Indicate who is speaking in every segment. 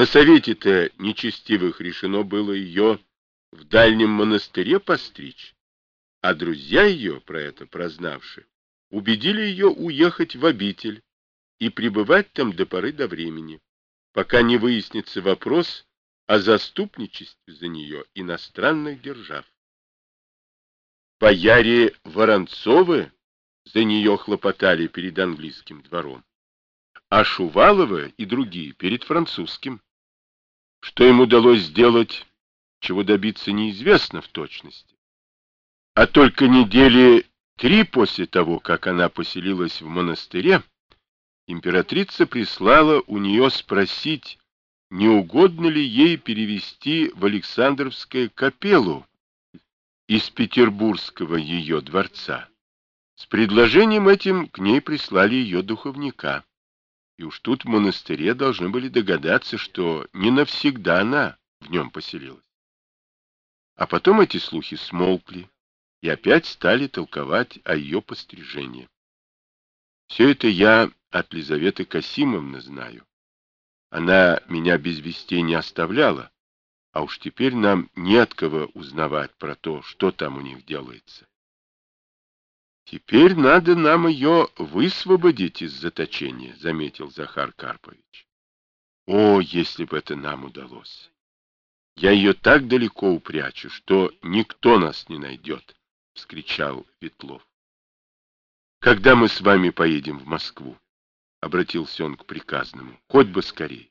Speaker 1: На совете-то нечестивых решено было ее в дальнем монастыре постричь, а друзья ее, про это прознавши, убедили ее уехать в обитель и пребывать там до поры до времени, пока не выяснится вопрос о заступничестве за нее иностранных держав. Бояре Воронцовы за нее хлопотали перед английским двором, а Шуваловы и другие перед французским. Что им удалось сделать, чего добиться неизвестно в точности. А только недели 3 после того, как она поселилась в монастыре, императрица прислала у нее спросить, не угодно ли ей перевести в Александровское капеллу из петербургского ее дворца. С предложением этим к ней прислали ее духовника. И уж тут в монастыре должны были догадаться, что не навсегда она в нем поселилась. А потом эти слухи смолкли и опять стали толковать о ее пострижении. Все это я от Лизаветы Касимовны знаю. Она меня без вестей не оставляла, а уж теперь нам не от кого узнавать про то, что там у них делается. Теперь надо нам ее высвободить из заточения, заметил Захар Карпович. О, если бы это нам удалось! Я ее так далеко упрячу, что никто нас не найдет, — вскричал Ветлов. Когда мы с вами поедем в Москву? — обратился он к приказному. Хоть бы скорее.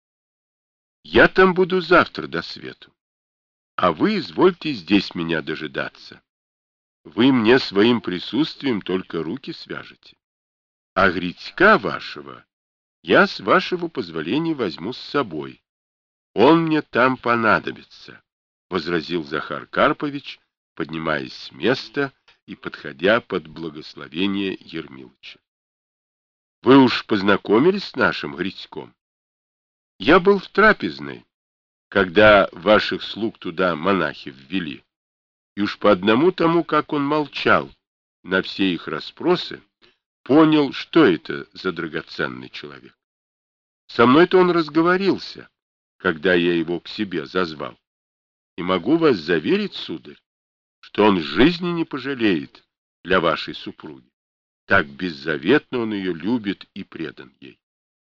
Speaker 1: Я там буду завтра до свету, а вы извольте здесь меня дожидаться. Вы мне своим присутствием только руки свяжете. А Грицька вашего я, с вашего позволения, возьму с собой. Он мне там понадобится, — возразил Захар Карпович, поднимаясь с места и подходя под благословение Ермилыча. — Вы уж познакомились с нашим Грицьком? Я был в трапезной, когда ваших слуг туда монахи ввели, и уж по одному тому, как он молчал на все их расспросы, понял, что это за драгоценный человек. Со мной-то он разговорился, когда я его к себе зазвал. И могу вас заверить, сударь, что он жизни не пожалеет для вашей супруги. Так беззаветно он ее любит и предан ей.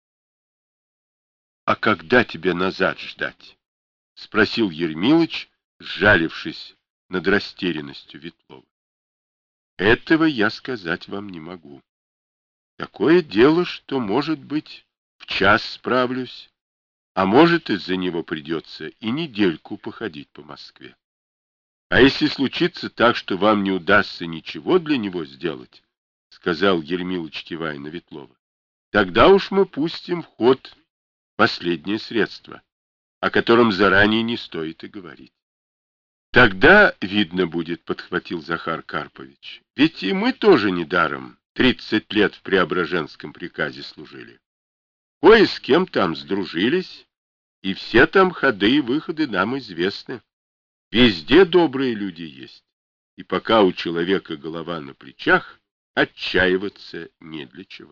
Speaker 1: — А когда тебе назад ждать? — спросил Ермилыч, сжалившись над растерянностью Ветлова. — Этого я сказать вам не могу. Такое дело, что, может быть, в час справлюсь, а может, из-за него придется и недельку походить по Москве. А если случится так, что вам не удастся ничего для него сделать, — сказал Ермилыч, кивая на Ветлова, — тогда уж мы пустим в ход последнее средство, о котором заранее не стоит и говорить. Тогда видно будет, — подхватил Захар Карпович, — ведь и мы тоже недаром 30 лет в Преображенском приказе служили. Кое с кем там сдружились, и все там ходы и выходы нам известны. Везде добрые люди есть, и пока у человека голова на плечах, отчаиваться не для чего.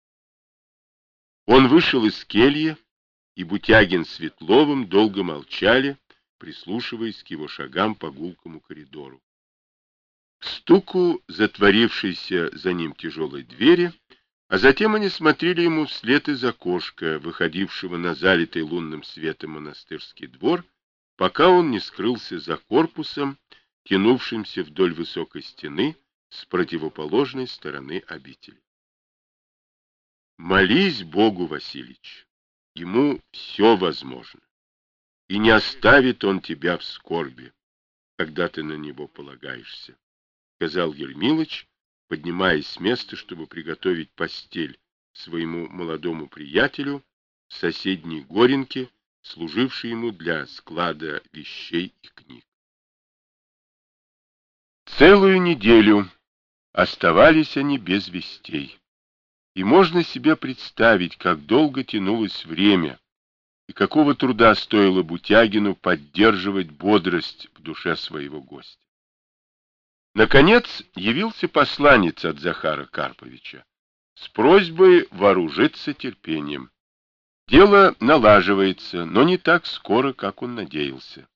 Speaker 1: Он вышел из кельи, и Бутягин с Ветловым долго молчали, прислушиваясь к его шагам по гулкому коридору. К стуку затворившейся за ним тяжелой двери, а затем они смотрели ему вслед из окошка, выходившего на залитый лунным светом монастырский двор, пока он не скрылся за корпусом, тянувшимся вдоль высокой стены с противоположной стороны обители. Молись Богу, Василич, ему все возможно, и не оставит он тебя в скорби, когда ты на него полагаешься, — сказал Ермилыч, поднимаясь с места, чтобы приготовить постель своему молодому приятелю в соседней горенке, служившей ему для склада вещей и книг. Целую неделю оставались они без вестей, и можно себе представить, как долго тянулось время, и какого труда стоило Бутягину поддерживать бодрость в душе своего гостя. Наконец явился посланец от Захара Карповича с просьбой вооружиться терпением. Дело налаживается, но не так скоро, как он надеялся.